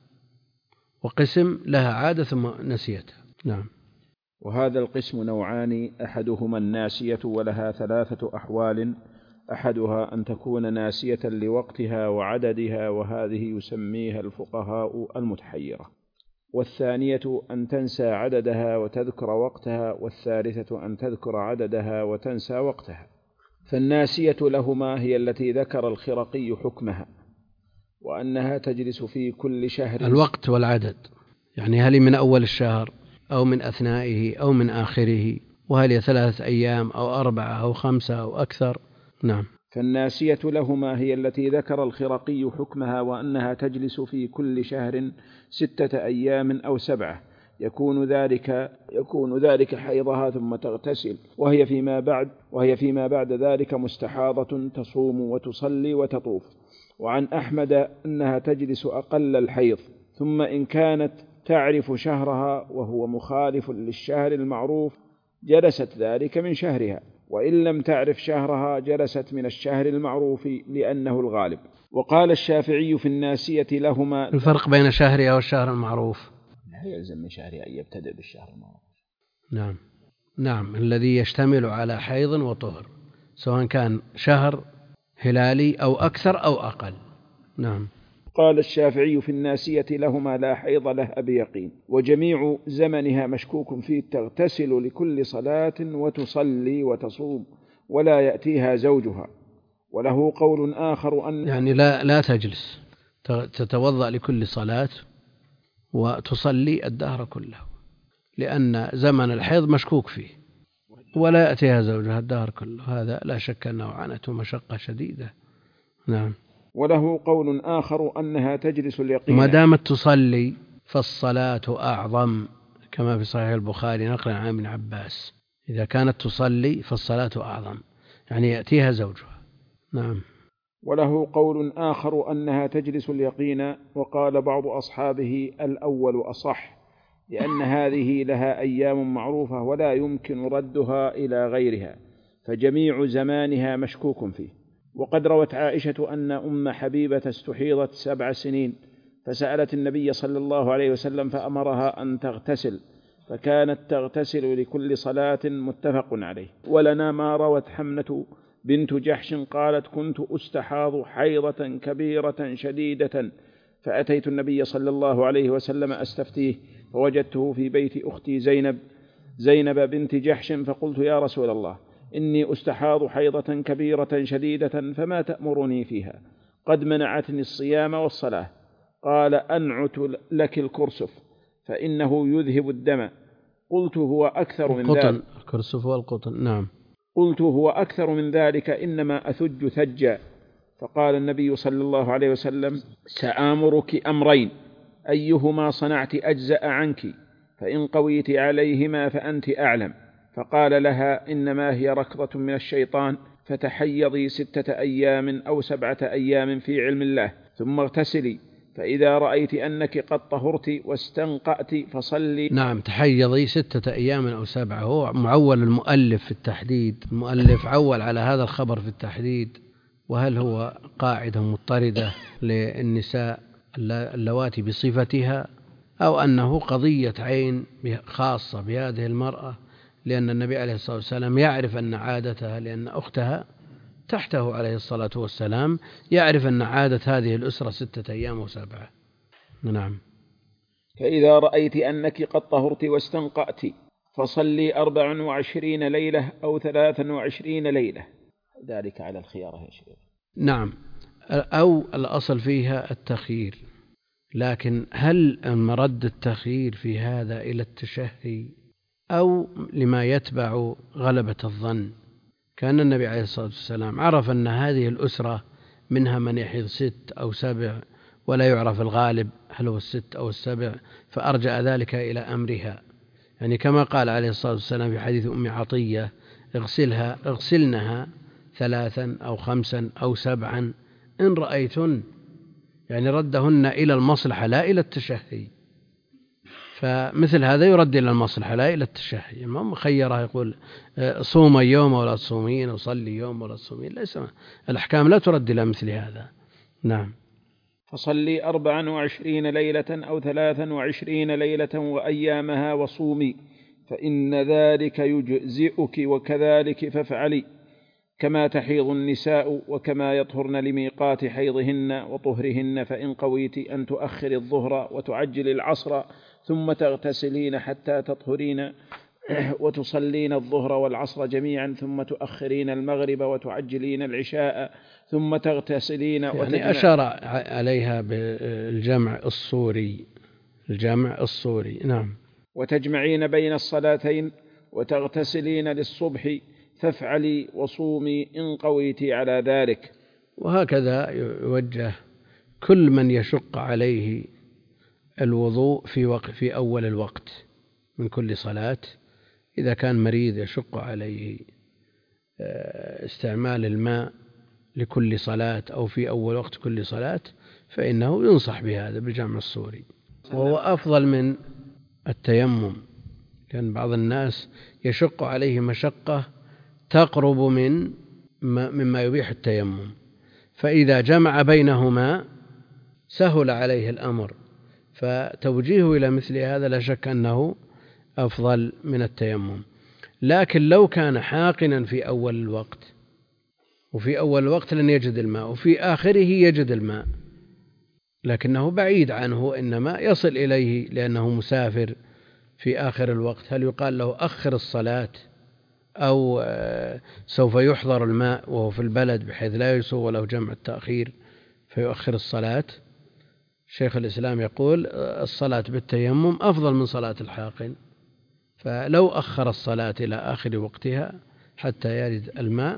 وقسم لها عادة ثم نسيتها. نعم. وهذا القسم نوعان، أحدهما الناسية ولها ثلاثة أحوال: أحدها أن تكون ناسية لوقتها وعددها، وهذه يسميها الفقهاء المتحيرة، والثانية أن تنسى عددها وتذكر وقتها، والثالثة أن تذكر عددها وتنسى وقتها. فالناسية لهما هي التي ذكر الخرقي حكمها، وأنها تجلس في كل شهر. الوقت والعدد يعني هل من أول الشهر أو من أثنائه أو من آخره، وهل هي ثلاثة أيام أو أربعة أو خمسة أو أكثر. نعم. فالناسية لهما هي التي ذكر الخرقي حكمها، وأنها تجلس في كل شهر ستة أيام أو سبعة، يكون ذلك يكون ذلك حيضها ثم تغتسل، وهي فيما بعد وهي فيما بعد ذلك مستحاضة تصوم وتصلي وتطوف. وعن أحمد أنها تجلس أقل الحيض، ثم إن كانت تعرف شهرها وهو مخالف للشهر المعروف جلست ذلك من شهرها، وإن لم تعرف شهرها جلست من الشهر المعروف لأنه الغالب. وقال الشافعي في الناسية لهما: الفرق بين شهرها والشهر المعروف لا يلزم من شهرها أن يبتدئ بالشهر المعروف. نعم نعم الذي يشتمل على حيض وطهر، سواء كان شهر هلالي أو أكثر أو أقل. نعم. قال الشافعي في الناسية: لهما لا حيض لها بيقين، وجميع زمنها مشكوك فيه، تغتسل لكل صلاة وتصلي وتصوم ولا يأتيها زوجها. وله قول آخر أن يعني لا, لا تجلس، تتوضأ لكل صلاة وتصلي الدهر كله، لأن زمن الحيض مشكوك فيه، ولا يأتيها زوجها الدهر كله، هذا لا شك أنه عانته مشقة شديدة. نعم. وله قول آخر أنها تجلس اليقين، ما دامت تصلي فالصلاة أعظم، كما في صحيح البخاري نقلا عن ابن عباس: إذا كانت تصلي فالصلاة أعظم، يعني يأتيها زوجها. نعم. وله قول آخر أنها تجلس اليقين، وقال بعض أصحابه: الأول أصح، لأن هذه لها أيام معروفة ولا يمكن ردها إلى غيرها، فجميع زمانها مشكوك فيه. وقد روت عائشة أن أم حبيبة استحيضت سبع سنين، فسألت النبي صلى الله عليه وسلم فأمرها أن تغتسل، فكانت تغتسل لكل صلاة، متفق عليه. ولنا ما روت حمنة بنت جحش قالت: كنت أستحاض حيضة كبيرة شديدة، فأتيت النبي صلى الله عليه وسلم أستفتيه، فوجدته في بيت أختي زينب زينب بنت جحش، فقلت: يا رسول الله، إني أستحاض حيضة كبيرة شديدة، فما تأمرني فيها؟ قد منعتني الصيام والصلاة. قال: أنعت لك الكرسف فإنه يذهب الدم. قلت: هو أكثر من ذلك. الكرسف والقطن. نعم. قلت: هو أكثر من ذلك، إنما أثج ثجا. فقال النبي صلى الله عليه وسلم: سآمرك أمرين، أيهما صنعت أجزأ عنك، فإن قويت عليهما فأنت أعلم. فقال لها: إنما هي ركضة من الشيطان، فتحيضي ستة أيام أو سبعة أيام في علم الله، ثم اغتسلي، فإذا رأيت أنك قد طهرت واستنقأت فصلي. نعم، تحيضي ستة أيام أو سبعة، هو معول المؤلف في التحديد، المؤلف عول على هذا الخبر في التحديد. وهل هو قاعدة مضطردة للنساء اللواتي بصفتها، أو أنه قضية عين خاصة بهذه المرأة، لأن النبي عليه الصلاة والسلام يعرف أن عادتها، لأن أختها تحته عليه الصلاة والسلام، يعرف أن عادة هذه الأسرة ستة أيام وسبعة. نعم. فإذا رأيت أنك قد طهرت واستنقأت فصلي أربع وعشرين ليلة أو ثلاثا وعشرين ليلة، ذلك على الخيار يا شيخ. نعم، أو الأصل فيها التخيير، لكن هل مرد التخيير في هذا إلى التشهي أو لما يتبع غلبة الظن؟ كان النبي عليه الصلاة والسلام عرف أن هذه الأسرة منها من يحيض ست أو سبع، ولا يعرف الغالب هل هو الست أو السبع، فأرجع ذلك إلى أمرها، يعني كما قال عليه الصلاة والسلام في حديث أم عطية: اغسلها اغسلنها ثلاثا أو خمسا أو سبعا إن رأيتن، يعني ردهن إلى المصلحة لا إلى التشهي. فمثل هذا يرد إلى المصلحة لا إلى التشهي. ما مخيرة يقول صوم يوم ولا تصومين، أو صلي يوم ولا تصومين، ليس، الأحكام لا ترد إلى مثل هذا. نعم. فصلي أربعا وعشرين ليلة أو ثلاثا وعشرين ليلة وأيامها وصومي، فإن ذلك يجزئك، وكذلك فافعلي، كما تحيض النساء وكما يطهرن لميقات حيضهن وطهرهن، فإن قويت أن تؤخر الظهر وتعجل العصر، ثم تغتسلين حتى تطهرين وتصلين الظهر والعصر جميعا، ثم تؤخرين المغرب وتعجلين العشاء، ثم تغتسلين. يعني أشار عليها بالجمع الصوري، الجمع الصوري. نعم. وتجمعين بين الصلاتين وتغتسلين للصبح، فافعلي وصومي إن قويت على ذلك. وهكذا يوجه كل من يشق عليه الوضوء في وقت في أول الوقت من كل صلاة، إذا كان مريض يشق عليه استعمال الماء لكل صلاة أو في أول وقت كل صلاة، فإنه ينصح بهذا بالجمع الصوري، وهو أفضل من التيمم، لأن بعض الناس يشق عليه مشقة تقرب من مما يبيح التيمم، فإذا جمع بينهما سهل عليه الأمر، فتوجيهه إلى مثل هذا لا شك أنه أفضل من التيمم. لكن لو كان حاقنا في أول الوقت وفي أول الوقت لن يجد الماء، وفي آخره يجد الماء، لكنه بعيد عنه، إنما يصل إليه لأنه مسافر في آخر الوقت. هل يقال له أخر الصلاة، أو سوف يحضر الماء وهو في البلد بحيث لا يسوغ له جمع التأخير فيؤخر الصلاة؟ شيخ الإسلام يقول الصلاة بالتيمم أفضل من صلاة الحاقن، فلو أخر الصلاة إلى آخر وقتها حتى يرد الماء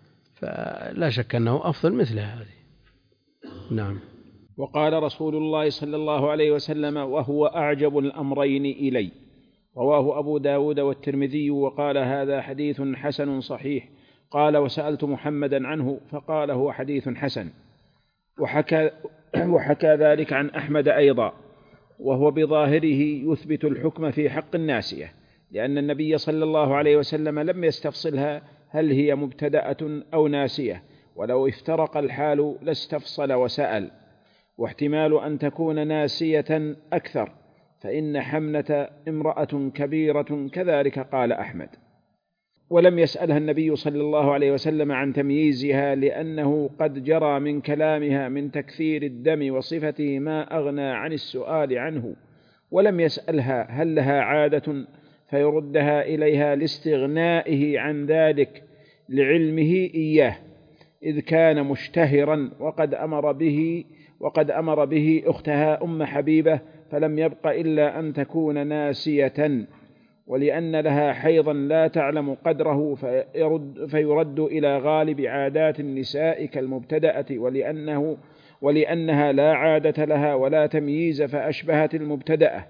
فلا شك أنه أفضل مثل هذه. نعم. وقال رسول الله صلى الله عليه وسلم: وهو أعجب الأمرين إلي. رواه أبو داود والترمذي وقال: هذا حديث حسن صحيح. قال: وسألت محمدا عنه فقال: هو حديث حسن. وحكى, وحكى ذلك عن أحمد أيضا، وهو بظاهره يثبت الحكم في حق الناسية، لأن النبي صلى الله عليه وسلم لم يستفصلها هل هي مبتدأة أو ناسية، ولو افترق الحال لاستفصل وسأل. واحتمال أن تكون ناسية أكثر، فإن حمنة امرأة كبيرة، كذلك قال أحمد. ولم يسألها النبي صلى الله عليه وسلم عن تمييزها، لأنه قد جرى من كلامها من تكثير الدم وصفته ما أغنى عن السؤال عنه. ولم يسألها هل لها عادة فيردها إليها لاستغنائه عن ذلك لعلمه إياه، إذ كان مشتهرا، وقد أمر به وقد أمر به أختها أم حبيبة، فلم يبق إلا أن تكون ناسية، ولأن لها حيضا لا تعلم قدره فيرد, فيرد إلى غالب عادات النساء كالمبتدأة، ولأنه ولأنها لا عادة لها ولا تمييز فأشبهت المبتدأة.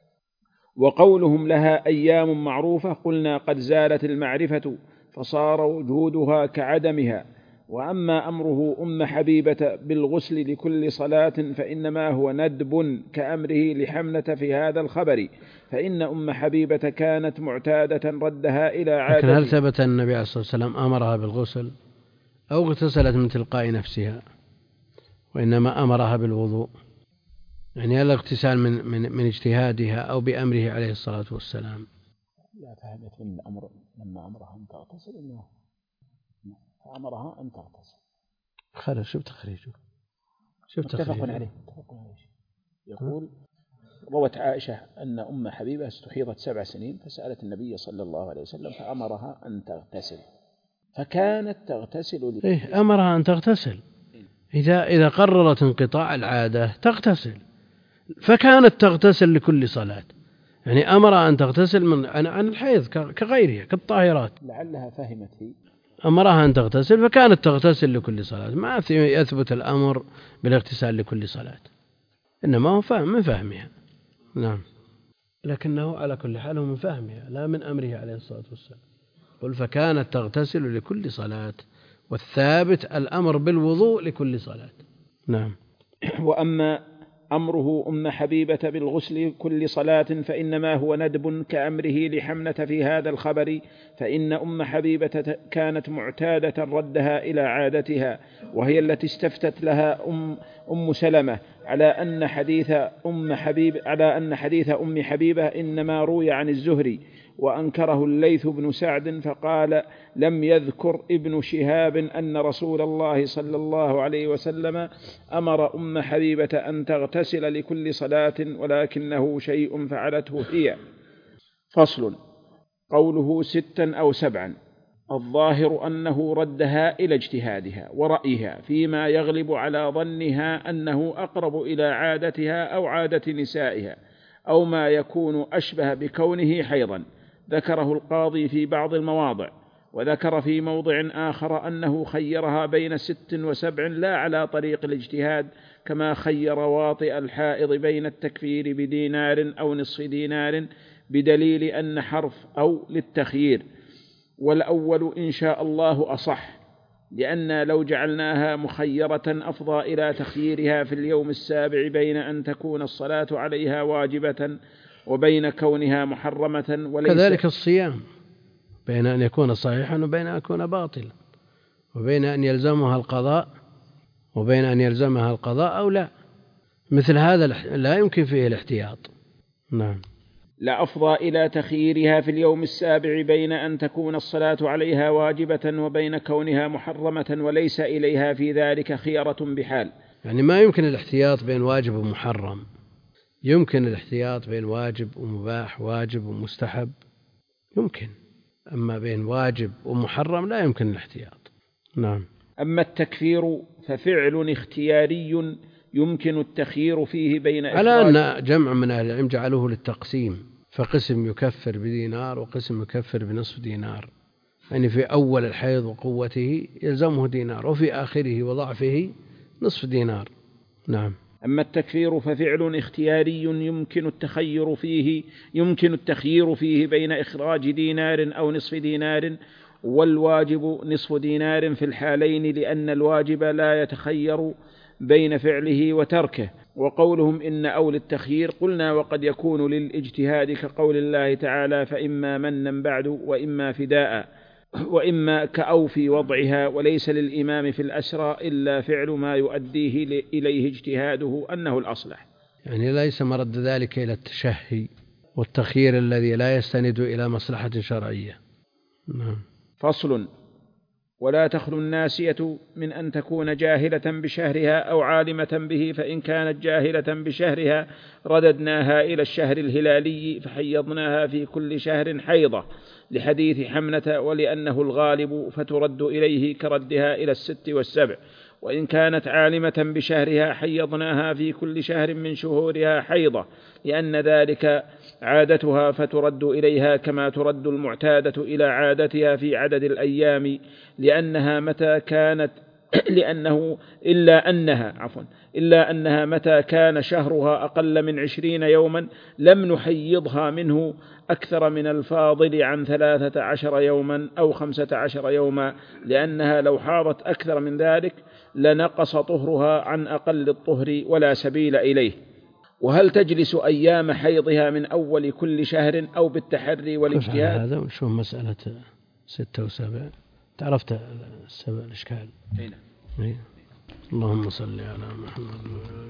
وقولهم لها أيام معروفة، قلنا قد زالت المعرفة فصار وجودها كعدمها. وأما أمره أم حبيبة بالغسل لكل صلاة فإنما هو ندب كأمره لحمنة في هذا الخبر، فإن أم حبيبة كانت معتادة ردها إلى عادة. لكن هل ثبت أن النبي عليه الصلاة والسلام أمرها بالغسل أو اغتسلت من تلقاء نفسها، وإنما أمرها بالوضوء؟ يعني هل الاغتسال من, من, من اجتهادها أو بأمره عليه الصلاة والسلام؟ لا، فهمت من الأمر لما أمرها أن تغتسل إنه فأمرها أن تغتسل. خلاص، شوف تخريجه، شوف متفق تخريجه. عليه. متفق عليه. يقول: روت عائشة أن أم حبيبة استحيضت سبع سنين فسألت النبي صلى الله عليه وسلم فأمرها أن تغتسل، فكانت تغتسل. إيه، أمرها أن تغتسل. إذا إذا قررت انقطاع العادة تغتسل، فكانت تغتسل لكل صلاة، يعني أمرها أن تغتسل من عن عن الحيض كغيرها كالطاهرات. لعلها فهمت هي. أمرها أن تغتسل فكانت تغتسل لكل صلاة، ما يثبت الأمر بالاغتسال لكل صلاة، إنما هو فهم من فهمها. نعم، لكنه على كل حال من فهمها لا من أمره عليه الصلاة والسلام. قل فكانت تغتسل لكل صلاة، والثابت الأمر بالوضوء لكل صلاة. نعم. وأما أمره أم حبيبة بالغسل كل صلاة فإنما هو ندب كأمره لحمنة في هذا الخبر، فإن أم حبيبة كانت معتادة ردها إلى عادتها، وهي التي استفتت لها أم, أم سلمة على أن حديث أم حبيب على أن حديث أم حبيبة إنما روي عن الزهري، وأنكره الليث بن سعد، فقال: لم يذكر ابن شهاب أن رسول الله صلى الله عليه وسلم أمر أم حبيبة أن تغتسل لكل صلاة، ولكنه شيء فعلته هي. فصل. قوله ستا أو سبعا، الظاهر أنه ردها إلى اجتهادها ورأيها فيما يغلب على ظنها أنه أقرب إلى عادتها أو عادة نسائها، أو ما يكون أشبه بكونه حيضا. ذكره القاضي في بعض المواضع، وذكر في موضع آخر أنه خيرها بين ست وسبع لا على طريق الاجتهاد، كما خير واطئ الحائض بين التكفير بدينار أو نصف دينار، بدليل أن حرف أو للتخيير، والأول إن شاء الله أصح، لأن لو جعلناها مخيرة أفضى إلى تخييرها في اليوم السابع بين أن تكون الصلاة عليها واجبة وبين كونها محرمة. وليس كذلك الصيام، بين أن يكون صحيحا وبين أن يكون باطلا، وبين أن يلزمها القضاء وبين أن يلزمها القضاء أو لا، مثل هذا لا يمكن فيه الاحتياط. نعم. لأفضى إلى تخييرها في اليوم السابع بين أن تكون الصلاة عليها واجبة وبين كونها محرمة وليس إليها في ذلك خيرة بحال. يعني ما يمكن الاحتياط بين واجب ومحرم، يمكن الاحتياط بين واجب ومباح، واجب ومستحب يمكن، أما بين واجب ومحرم لا يمكن الاحتياط. نعم. أما التكفير ففعل اختياري يمكن التخيير فيه بين إخراج، على أن جمع من أهل العلم جعلوه للتقسيم، فقسم يكفر بدينار وقسم يكفر بنصف دينار، يعني في أول الحيض وقوته يلزمه دينار وفي آخره وضعفه نصف دينار. نعم. أما التكفير ففعل اختياري يمكن التخير فيه يمكن التخيير فيه بين إخراج دينار أو نصف دينار، والواجب نصف دينار في الحالين، لأن الواجب لا يتخير بين فعله وتركه. وقولهم إن أولى التخيير قلنا وقد يكون للاجتهاد كقول الله تعالى فإما منا بعد وإما فداء، وإما كأوفي وضعها، وليس للإمام في الأسرى إلا فعل ما يؤديه إليه اجتهاده أنه الأصلح. يعني ليس مرد ذلك إلى التشهي والتخيير الذي لا يستند إلى مصلحة شرعية. نعم. فصل. ولا تخلو الناسية من أن تكون جاهلة بشهرها أو عالمة به، فإن كانت جاهلة بشهرها رددناها إلى الشهر الهلالي فحيضناها في كل شهر حيضة، لحديث حمنة، ولأنه الغالب فترد إليه كردها إلى الست والسبع. وإن كانت عالمة بشهرها حيضناها في كل شهر من شهورها حيضة، لأن ذلك عادتها فترد إليها كما ترد المعتادة إلى عادتها في عدد الأيام، لأنها متى كانت لأنه إلا أنها عفوا إلا أنها متى كان شهرها أقل من عشرين يوما لم نحيضها منه أكثر من الفاضل عن ثلاثة عشر يوما أو خمسة عشر يوما، لأنها لو حاضت أكثر من ذلك لنقص طهرها عن أقل الطهر ولا سبيل إليه. وهل تجلس أيام حيضها من أول كل شهر أو بالتحري والاجتهاد؟ هذا وشوف مسألة ستة وسبع، تعرفت السبع الإشكال. هنا. اللهم صل على محمد.